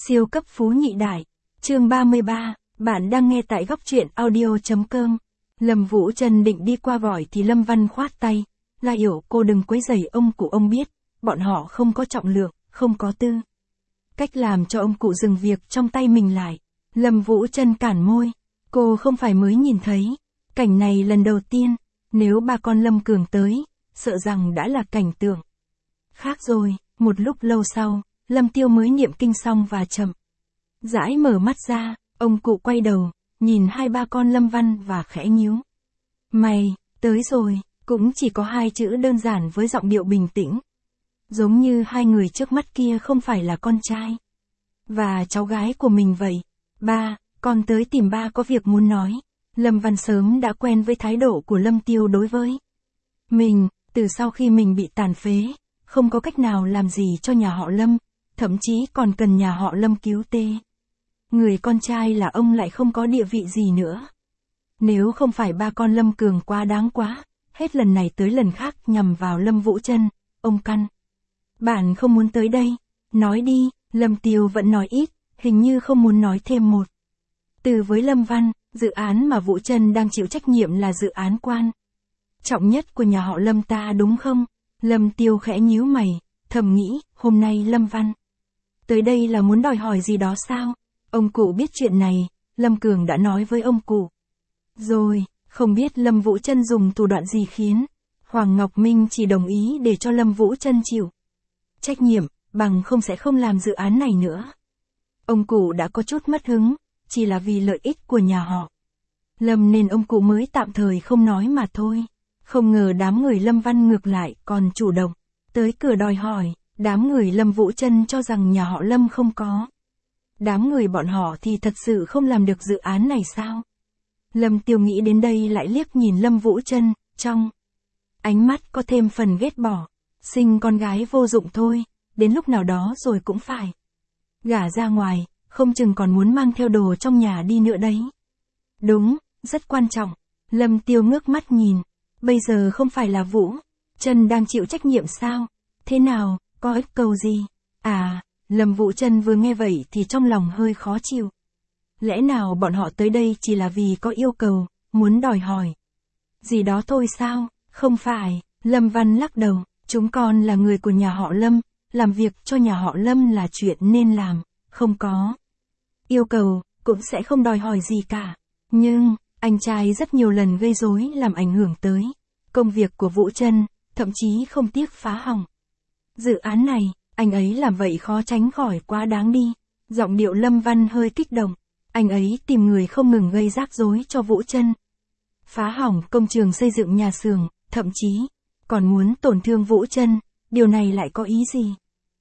Siêu cấp phú nhị đại. Chương 33, bạn đang nghe tại góc truyện audio.com. Lâm Vũ Trân định đi qua gọi thì Lâm Văn khoát tay. La Yểu, cô đừng quấy rầy ông cụ, ông biết, bọn họ không có trọng lượng, không có tư cách làm cho ông cụ dừng việc trong tay mình lại. Lâm Vũ Trân cản môi. Cô không phải mới nhìn thấy cảnh này lần đầu tiên, nếu ba con Lâm Cường tới, sợ rằng đã là cảnh tượng khác rồi. Một lúc lâu sau, Lâm Tiêu mới niệm kinh xong và chậm rãi mở mắt ra. Ông cụ quay đầu, nhìn hai ba con Lâm Văn và khẽ nhíu mày. Tới rồi, cũng chỉ có hai chữ đơn giản với giọng điệu bình tĩnh. Giống như hai người trước mắt kia không phải là con trai và cháu gái của mình vậy. Ba, con tới tìm ba có việc muốn nói. Lâm Văn sớm đã quen với thái độ của Lâm Tiêu đối với mình, từ sau khi mình bị tàn phế, không có cách nào làm gì cho nhà họ Lâm, thậm chí còn cần nhà họ Lâm cứu tê. Người con trai là ông lại không có địa vị gì nữa. Nếu không phải ba con Lâm Cường quá đáng quá, hết lần này tới lần khác nhằm vào Lâm Vũ Trân, ông căn bản không muốn tới đây. Nói đi. Lâm Tiêu vẫn nói ít, hình như không muốn nói thêm một từ với Lâm Văn. Dự án mà Vũ Trân đang chịu trách nhiệm là dự án quan trọng nhất của nhà họ Lâm ta đúng không? Lâm Tiêu khẽ nhíu mày, thầm nghĩ, hôm nay Lâm Văn tới đây là muốn đòi hỏi gì đó sao? Ông cụ biết chuyện này, Lâm Cường đã nói với ông cụ rồi, không biết Lâm Vũ Trân dùng thủ đoạn gì khiến Hoàng Ngọc Minh chỉ đồng ý để cho Lâm Vũ Trân chịu trách nhiệm, bằng không sẽ không làm dự án này nữa. Ông cụ đã có chút mất hứng, chỉ là vì lợi ích của nhà họ Lâm nên ông cụ mới tạm thời không nói mà thôi. Không ngờ đám người Lâm Văn ngược lại còn chủ động tới cửa đòi hỏi. Đám người Lâm Vũ Trân cho rằng nhà họ Lâm không có. Đám người bọn họ thì thật sự không làm được dự án này sao? Lâm Tiêu nghĩ đến đây lại liếc nhìn Lâm Vũ Trân, trong ánh mắt có thêm phần ghét bỏ. Sinh con gái vô dụng thôi, đến lúc nào đó rồi cũng phải gả ra ngoài, không chừng còn muốn mang theo đồ trong nhà đi nữa đấy. Đúng, rất quan trọng. Lâm Tiêu ngước mắt nhìn. Bây giờ không phải là Vũ Trân đang chịu trách nhiệm sao? Thế nào, có ích cầu gì? À, Lâm Vũ Trân vừa nghe vậy thì trong lòng hơi khó chịu. Lẽ nào bọn họ tới đây chỉ là vì có yêu cầu, muốn đòi hỏi gì đó thôi sao? Không phải. Lâm Văn lắc đầu. Chúng con là người của nhà họ Lâm, làm việc cho nhà họ Lâm là chuyện nên làm, không có yêu cầu, cũng sẽ không đòi hỏi gì cả. Nhưng, anh trai rất nhiều lần gây rối làm ảnh hưởng tới công việc của Vũ Trân, thậm chí không tiếc phá hỏng dự án này. Anh ấy làm vậy khó tránh khỏi quá đáng đi. Giọng điệu Lâm Văn hơi kích động. Anh ấy tìm người không ngừng gây rắc rối cho Vũ Trân, phá hỏng công trường xây dựng nhà xưởng, thậm chí còn muốn tổn thương Vũ Trân. Điều này lại có ý gì?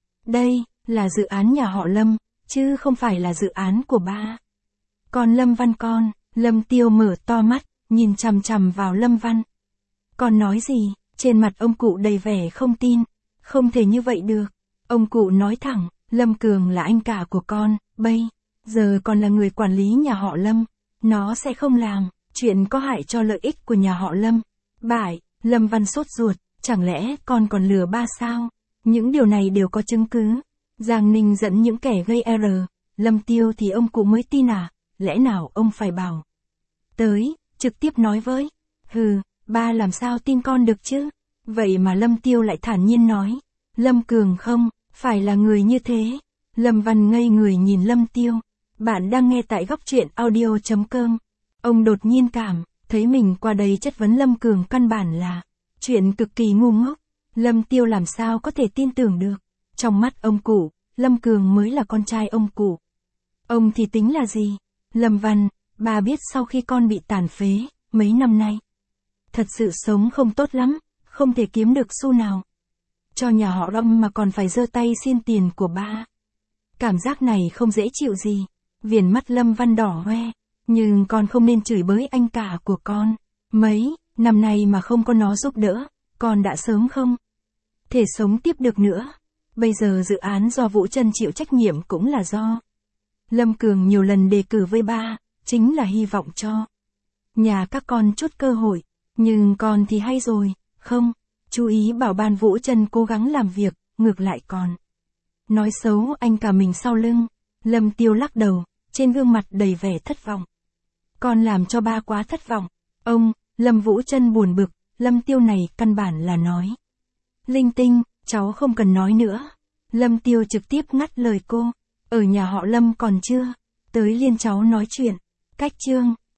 Đây là dự án nhà họ Lâm, chứ không phải là dự án của ba còn Lâm Văn con. Lâm Tiêu mở to mắt, nhìn chằm chằm vào Lâm Văn. Con nói gì? Trên mặt ông cụ đầy vẻ không tin. Không thể như vậy được. Ông cụ nói thẳng, Lâm Cường là anh cả của con, bây giờ còn là người quản lý nhà họ Lâm. Nó sẽ không làm chuyện có hại cho lợi ích của nhà họ Lâm. Bại. Lâm Văn sốt ruột, chẳng lẽ con còn lừa ba sao? Những điều này đều có chứng cứ. Giang Ninh dẫn những kẻ gây Lâm Tiêu thì ông cụ mới tin à? Lẽ nào ông phải bảo tới, trực tiếp nói với? Hừ, ba làm sao tin con được chứ? Vậy mà Lâm Tiêu lại thản nhiên nói, Lâm Cường không phải là người như thế. Lâm Văn ngây người nhìn Lâm Tiêu. Bạn đang nghe tại góc truyện audio.com. Ông đột nhiên cảm thấy mình qua đây chất vấn Lâm Cường căn bản là chuyện cực kỳ ngu ngốc. Lâm Tiêu làm sao có thể tin tưởng được? Trong mắt ông cụ, Lâm Cường mới là con trai ông cụ. Ông thì tính là gì? Lâm Văn, bà biết sau khi con bị tàn phế, mấy năm nay thật sự sống không tốt lắm, không thể kiếm được xu nào cho nhà họ Lâm mà còn phải giơ tay xin tiền của ba. Cảm giác này không dễ chịu gì. Viền mắt Lâm Văn đỏ hoe. Nhưng con không nên chửi bới anh cả của con. Mấy năm nay mà không có nó giúp đỡ, con đã sớm không thể sống tiếp được nữa. Bây giờ dự án do Vũ Trân chịu trách nhiệm cũng là do Lâm Cường nhiều lần đề cử với ba, chính là hy vọng cho nhà các con chút cơ hội. Nhưng con thì hay rồi, không chú ý bảo ban Vũ Trân cố gắng làm việc, ngược lại còn nói xấu anh cả mình sau lưng. Lâm Tiêu lắc đầu, trên gương mặt đầy vẻ thất vọng. Con làm cho ba quá thất vọng. Ông, Lâm Vũ Trân buồn bực, Lâm Tiêu này căn bản là nói. Linh tinh, cháu không cần nói nữa. Lâm Tiêu trực tiếp ngắt lời cô. Ở nhà họ Lâm còn chưa. Tới liên cháu nói chuyện. Cách chương.